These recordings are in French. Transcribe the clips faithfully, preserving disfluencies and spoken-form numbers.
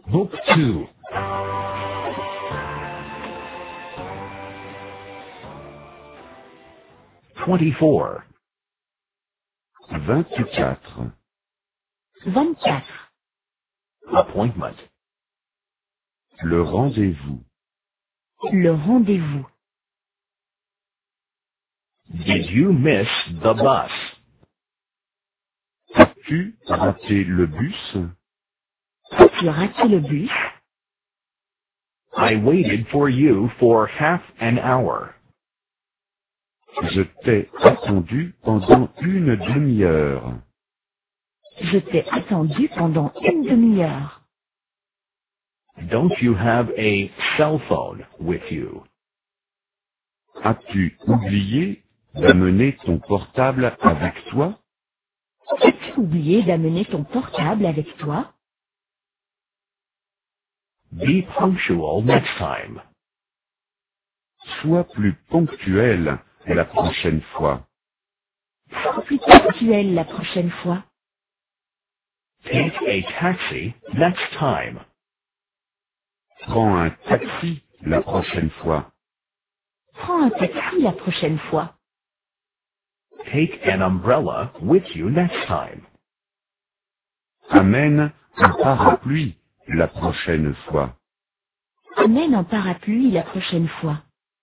Book two. Twenty-four. vingt-quatre. vingt-quatre. Appointment. Le rendez-vous. Le rendez-vous. Did you miss the bus? As-tu raté le bus? As-tu raté le bus? I waited for you for half an hour. Je t'ai attendu pendant une demi-heure. Je t'ai attendu pendant une demi-heure. Don't you have a cell phone with you? As-tu oublié d'amener ton portable avec toi? As-tu oublié d'amener ton portable avec toi? Be punctual next time. Sois plus ponctuel la prochaine fois. Sois plus ponctuel la prochaine fois. Take a taxi next time. Prends un taxi la prochaine fois. Prends un taxi la prochaine fois. Take an umbrella with you next time. Amène un parapluie la prochaine fois. Amène un parapluie la prochaine fois.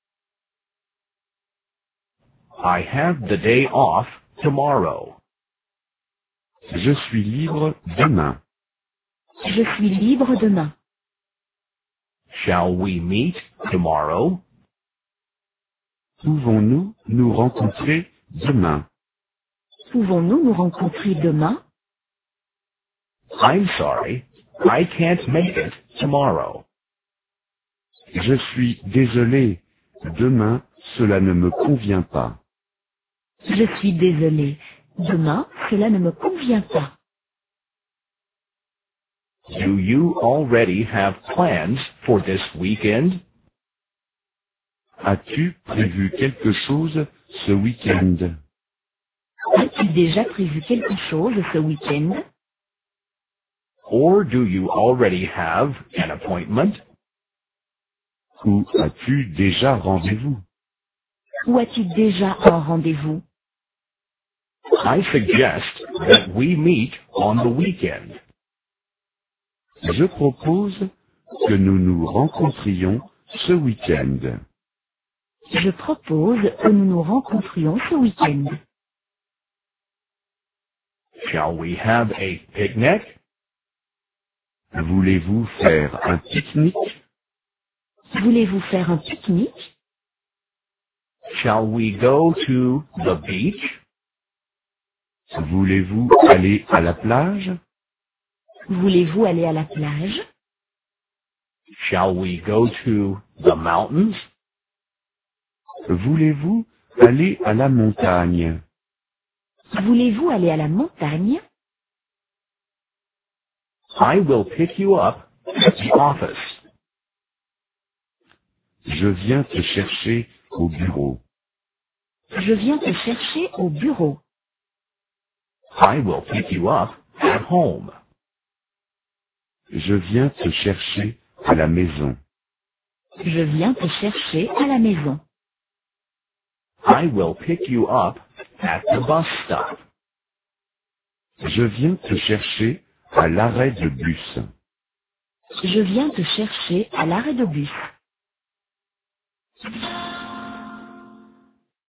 I have the day off tomorrow. Je suis libre demain. Je suis libre demain. Shall we meet tomorrow? Pouvons-nous nous rencontrer demain? Pouvons-nous nous rencontrer demain? I'm sorry, I can't make it tomorrow. Je suis désolé. Demain, cela ne me convient pas. Je suis désolé. Demain, cela ne me convient pas. Do you already have plans for this weekend? As-tu prévu quelque chose ce week-end? As-tu déjà prévu quelque chose ce week-end? Or do you already have an appointment? Ou as-tu déjà rendez-vous? Ou as-tu déjà un rendez-vous? I suggest that we meet on the weekend. Je propose que nous nous rencontrions ce week-end. Je propose que nous nous rencontrions ce week-end. Shall we have a picnic? Voulez-vous faire un pique-nique? Voulez-vous faire un pique-nique? Shall we go to the beach? Voulez-vous aller à la plage? Voulez-vous aller à la plage? Shall we go to the mountains? Voulez-vous aller à la montagne? Voulez-vous aller à la montagne? I will pick you up at the office. Je viens te chercher au bureau. Je viens te chercher au bureau. I will pick you up at home. Je viens te chercher à la maison. Je viens te chercher à la maison. I will pick you up at the bus stop. Je viens te chercher à l'arrêt de bus. Je viens te chercher à l'arrêt de bus.